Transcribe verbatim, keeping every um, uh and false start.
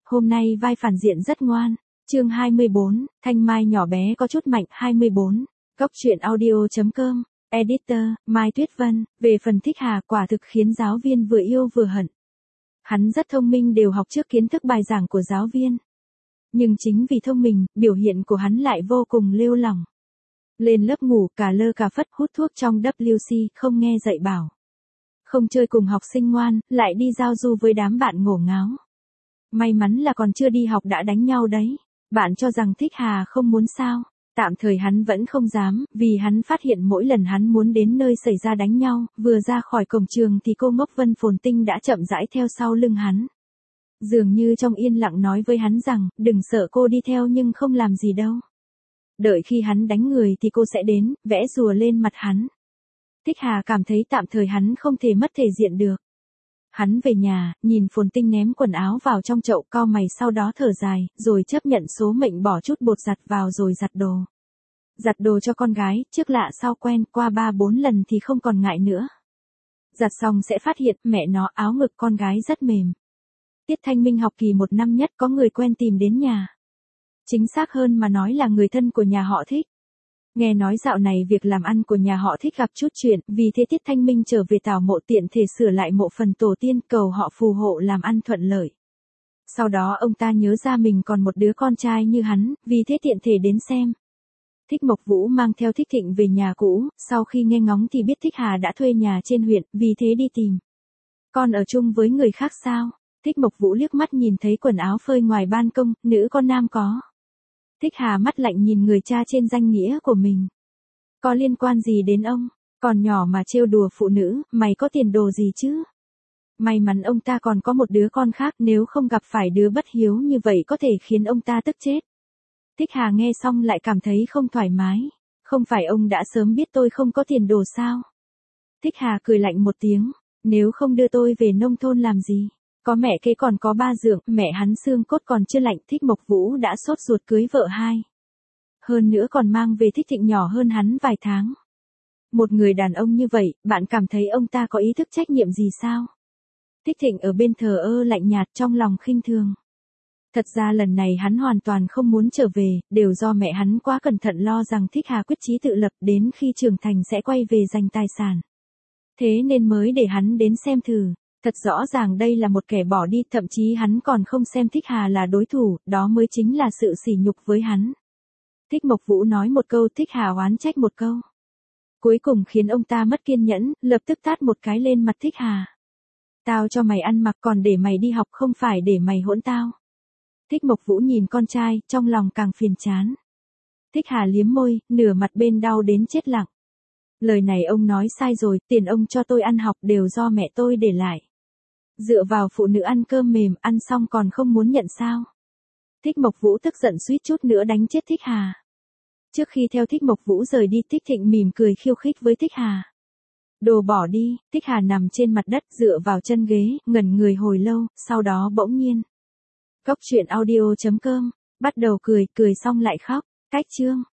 hôm nay vai phản diện rất ngoan. Chương hai mươi bốn, Thanh Mai nhỏ bé có chút mạnh. hai mươi bốn, Góc truyện audio chấm com, Editor, Mai Tuyết Vân. Về phần Thích Hà quả thực khiến giáo viên vừa yêu vừa hận. Hắn rất thông minh, đều học trước kiến thức bài giảng của giáo viên. Nhưng chính vì thông minh, biểu hiện của hắn lại vô cùng lêu lỏng. Lên lớp ngủ cả lơ cả phất, hút thuốc trong W C, không nghe dạy bảo. Không chơi cùng học sinh ngoan, lại đi giao du với đám bạn ngổ ngáo. May mắn là còn chưa đi học đã đánh nhau đấy. Bạn cho rằng Thích Hà không muốn sao? Tạm thời hắn vẫn không dám, vì hắn phát hiện mỗi lần hắn muốn đến nơi xảy ra đánh nhau, vừa ra khỏi cổng trường thì cô ngốc Vân Phồn Tinh đã chậm rãi theo sau lưng hắn. Dường như trong yên lặng nói với hắn rằng, đừng sợ, cô đi theo nhưng không làm gì đâu. Đợi khi hắn đánh người thì cô sẽ đến, vẽ rùa lên mặt hắn. Thích Hà cảm thấy tạm thời hắn không thể mất thể diện được. Hắn về nhà, nhìn Phồn Tinh ném quần áo vào trong chậu, cau mày, sau đó thở dài, rồi chấp nhận số mệnh bỏ chút bột giặt vào rồi giặt đồ. Giặt đồ cho con gái, trước lạ sau quen, qua ba bốn lần thì không còn ngại nữa. Giặt xong sẽ phát hiện, mẹ nó, áo ngực con gái rất mềm. Tiết Thanh Minh học kỳ một năm nhất có người quen tìm đến nhà. Chính xác hơn mà nói là người thân của nhà họ Thích. Nghe nói dạo này việc làm ăn của nhà họ Thích gặp chút chuyện, vì thế Tiết Thanh Minh trở về tảo mộ tiện thể sửa lại mộ phần tổ tiên, cầu họ phù hộ làm ăn thuận lợi. Sau đó ông ta nhớ ra mình còn một đứa con trai như hắn, vì thế tiện thể đến xem. Thích Mộc Vũ mang theo Thích Thịnh về nhà cũ, sau khi nghe ngóng thì biết Thích Hà đã thuê nhà trên huyện, vì thế đi tìm. Con ở chung với người khác sao? Thích Mộc Vũ liếc mắt nhìn thấy quần áo phơi ngoài ban công, nữ con nam có. Thích Hà mắt lạnh nhìn người cha trên danh nghĩa của mình. Có liên quan gì đến ông? Còn nhỏ mà trêu đùa phụ nữ, mày có tiền đồ gì chứ? May mắn ông ta còn có một đứa con khác, nếu không gặp phải đứa bất hiếu như vậy có thể khiến ông ta tức chết. Thích Hà nghe xong lại cảm thấy không thoải mái. Không phải ông đã sớm biết tôi không có tiền đồ sao? Thích Hà cười lạnh một tiếng. Nếu không đưa tôi về nông thôn làm gì? Có mẹ kế còn có ba dượng, mẹ hắn xương cốt còn chưa lạnh. Thích Mộc Vũ đã sốt ruột cưới vợ hai. Hơn nữa còn mang về Thích Thịnh nhỏ hơn hắn vài tháng. Một người đàn ông như vậy, bạn cảm thấy ông ta có ý thức trách nhiệm gì sao? Thích Thịnh ở bên thờ ơ lạnh nhạt, trong lòng khinh thường. Thật ra lần này hắn hoàn toàn không muốn trở về, đều do mẹ hắn quá cẩn thận, lo rằng Thích Hà quyết chí tự lập, đến khi trưởng thành sẽ quay về giành tài sản. Thế nên mới để hắn đến xem thử. Thật rõ ràng đây là một kẻ bỏ đi, thậm chí hắn còn không xem Thích Hà là đối thủ, đó mới chính là sự sỉ nhục với hắn. Thích Mộc Vũ nói một câu, Thích Hà oán trách một câu. Cuối cùng khiến ông ta mất kiên nhẫn, lập tức tát một cái lên mặt Thích Hà. Tao cho mày ăn mặc còn để mày đi học, không phải để mày hỗn tao. Thích Mộc Vũ nhìn con trai, trong lòng càng phiền chán. Thích Hà liếm môi, nửa mặt bên đau đến chết lặng. Lời này ông nói sai rồi, tiền ông cho tôi ăn học đều do mẹ tôi để lại. Dựa vào phụ nữ ăn cơm mềm, ăn xong còn không muốn nhận sao? Thích Mộc Vũ tức giận suýt chút nữa đánh chết Thích Hà. Trước khi theo Thích Mộc Vũ rời đi, Thích Thịnh mỉm cười khiêu khích với Thích Hà. Đồ bỏ đi. Thích Hà nằm trên mặt đất dựa vào chân ghế, ngẩn người hồi lâu, sau đó bỗng nhiên. Góc truyện audio chấm com, bắt đầu cười, cười xong lại khóc. Cách chương.